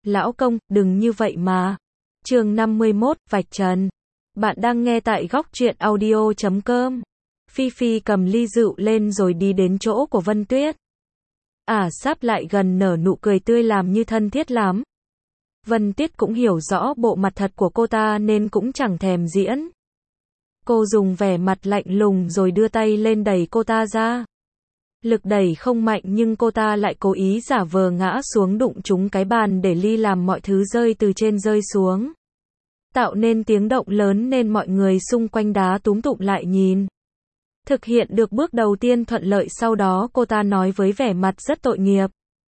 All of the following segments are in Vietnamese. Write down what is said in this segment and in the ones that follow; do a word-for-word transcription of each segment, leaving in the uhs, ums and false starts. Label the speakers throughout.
Speaker 1: Lão công, đừng như vậy mà. Chương năm mươi mốt, vạch trần. Bạn đang nghe tại góc truyện audio chấm com. Phi Phi cầm ly rượu lên rồi đi đến chỗ của Vân Tuyết. Ả à, sáp lại gần nở nụ cười tươi làm như thân thiết lắm. Vân Tuyết cũng hiểu rõ bộ mặt thật của cô ta nên cũng chẳng thèm diễn. Cô dùng vẻ mặt lạnh lùng rồi đưa tay lên đẩy cô ta ra. Lực đẩy không mạnh nhưng cô ta lại cố ý giả vờ ngã xuống đụng trúng cái bàn để ly làm mọi thứ rơi từ trên rơi xuống. Tạo nên tiếng động lớn nên mọi người xung quanh đá túm tụm lại nhìn. Thực hiện được bước đầu tiên thuận lợi sau đó cô ta nói với vẻ mặt rất tội nghiệp.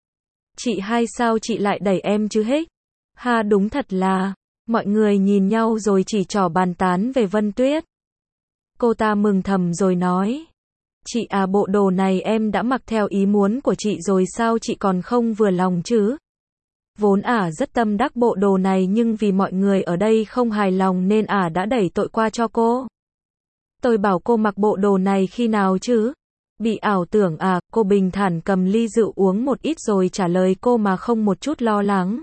Speaker 1: Chị hai sao chị lại đẩy em chứ hích? Ha đúng thật là. Mọi người nhìn nhau rồi chỉ trỏ bàn tán về Vân Tuyết. Cô ta mừng thầm rồi nói. Chị à bộ đồ này em đã mặc theo ý muốn của chị rồi sao chị còn không vừa lòng chứ? Vốn ả à rất tâm đắc bộ đồ này nhưng vì mọi người ở đây không hài lòng nên ả à đã đẩy tội qua cho cô. Tôi bảo cô mặc bộ đồ này khi nào chứ? Bị ảo tưởng à, cô bình thản cầm ly rượu uống một ít rồi trả lời cô mà không một chút lo lắng.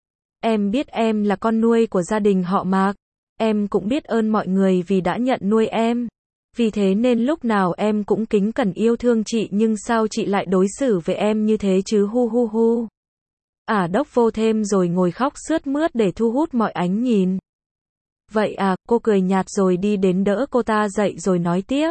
Speaker 1: Em biết em là con nuôi của gia đình họ Mạc. Em cũng biết ơn mọi người vì đã nhận nuôi em. Vì thế nên lúc nào em cũng kính cẩn yêu thương chị nhưng sao chị lại đối xử với em như thế chứ hu hu hu. Ả à, đốc vô thêm rồi ngồi khóc sướt mướt để thu hút mọi ánh nhìn. Vậy à, cô cười nhạt rồi đi đến đỡ cô ta dậy rồi nói tiếp.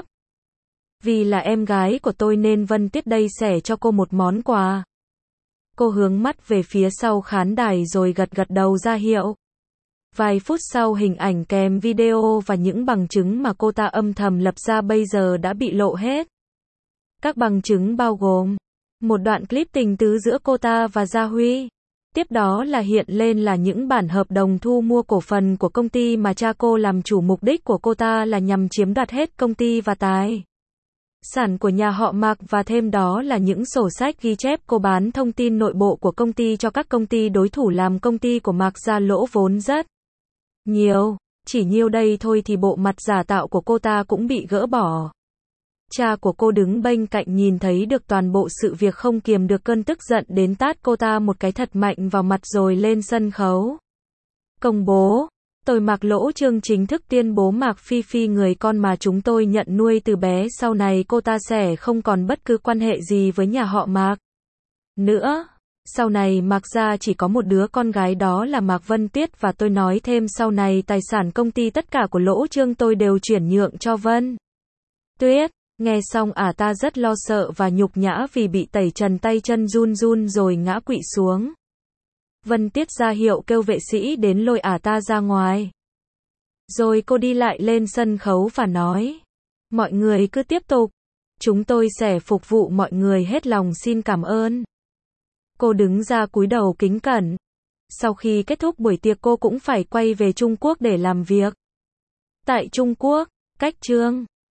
Speaker 1: Vì là em gái của tôi nên Vân Tuyết đây sẻ cho cô một món quà. Cô hướng mắt về phía sau khán đài rồi gật gật đầu ra hiệu. Vài phút sau hình ảnh kèm video và những bằng chứng mà cô ta âm thầm lập ra bây giờ đã bị lộ hết. Các bằng chứng bao gồm một đoạn clip tình tứ giữa cô ta và Gia Huy. Tiếp đó là hiện lên là những bản hợp đồng thu mua cổ phần của công ty mà cha cô làm chủ, mục đích của cô ta là nhằm chiếm đoạt hết công ty và tài sản của nhà họ Mạc, và thêm đó là những sổ sách ghi chép cô bán thông tin nội bộ của công ty cho các công ty đối thủ làm công ty của Mạc ra lỗ vốn rất nhiều. Chỉ nhiêu đây thôi thì bộ mặt giả tạo của cô ta cũng bị gỡ bỏ. Cha của cô đứng bên cạnh nhìn thấy được toàn bộ sự việc không kiềm được cơn tức giận đến tát cô ta một cái thật mạnh vào mặt rồi lên sân khấu. Công bố, tôi Mạc Lỗ Trương chính thức tuyên bố Mạc Phi Phi người con mà chúng tôi nhận nuôi từ bé sau này cô ta sẽ không còn bất cứ quan hệ gì với nhà họ Mạc nữa. Sau này Mạc gia chỉ có một đứa con gái đó là Mạc Vân Tuyết, và tôi nói thêm sau này tài sản công ty tất cả của Lỗ Trương tôi đều chuyển nhượng cho Vân Tuyết. Nghe xong ả à ta rất lo sợ và nhục nhã vì bị tẩy trần, tay chân run run rồi ngã quỵ xuống. Vân Tuyết ra hiệu kêu vệ sĩ đến lôi ả à ta ra ngoài. Rồi cô đi lại lên sân khấu và nói. Mọi người cứ tiếp tục. Chúng tôi sẽ phục vụ mọi người hết lòng, xin cảm ơn. Cô đứng ra cúi đầu kính cẩn. Sau khi kết thúc buổi tiệc cô cũng phải quay về Trung Quốc để làm việc. Tại Trung Quốc, cách Trương